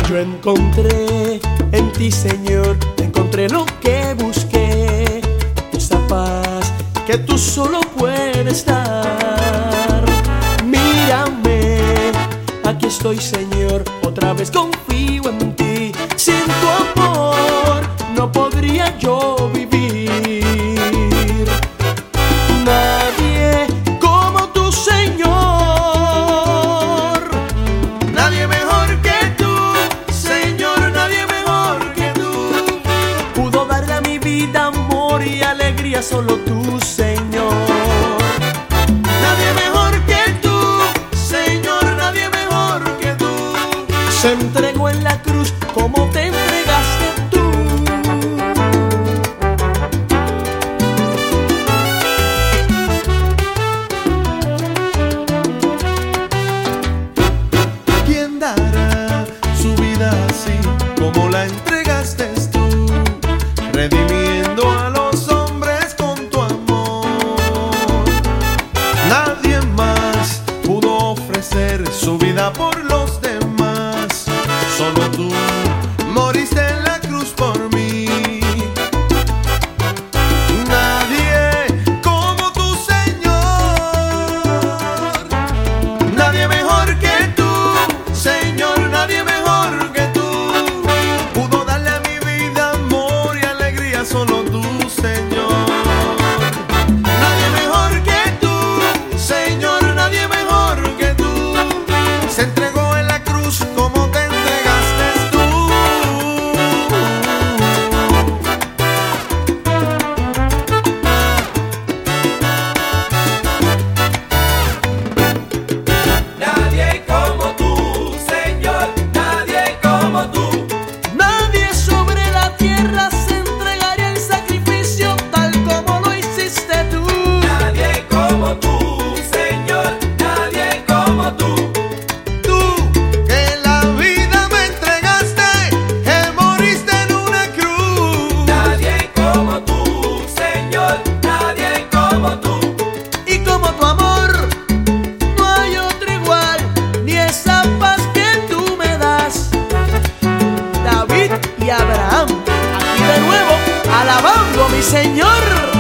Yo encontré en ti, Señor, encontré lo que busqué, esa paz que tú solo puedes dar. Mírame, aquí estoy, Señor, otra vez confío en ti. Sin tu amor no podría yo vivir. Nadie como tú, Señor, nadie mejor que tú, Señor, nadie mejor que tú. Pudo darle a mi vida amor y alegría solo tú, Señor. Nadie mejor que tú, Señor, nadie mejor que tú. Se entregó en la cruz como te entregaste tú. ¿Quién dará su vida así como la entregaste tú, redimiendo a los hombres con tu amor? Nadie más pudo ofrecer su vida por los demás, solo tú moriste en la cruz por mí. Nadie como tú, Señor, nadie mejor que tú, Señor, nadie mejor que tú. Pudo darle a mi vida amor y alegría solo tú, Señor. Nadie mejor que tú, Señor, nadie mejor que tú. Se entregó en la cruz como te entregaste tú. Nadie como tú, Señor, nadie como tú. Nadie sobre la tierra se entregaría en sacrificio tal como lo hiciste tú. Nadie como tú, Señor, nadie como tú. Tú que la vida me entregaste, que moriste en una cruz. Nadie como tú, Señor, nadie como tú. Y como tu amor no hay otro igual, ni esa paz que tú me das. David y Abraham, aquí de nuevo alabando a mi Señor.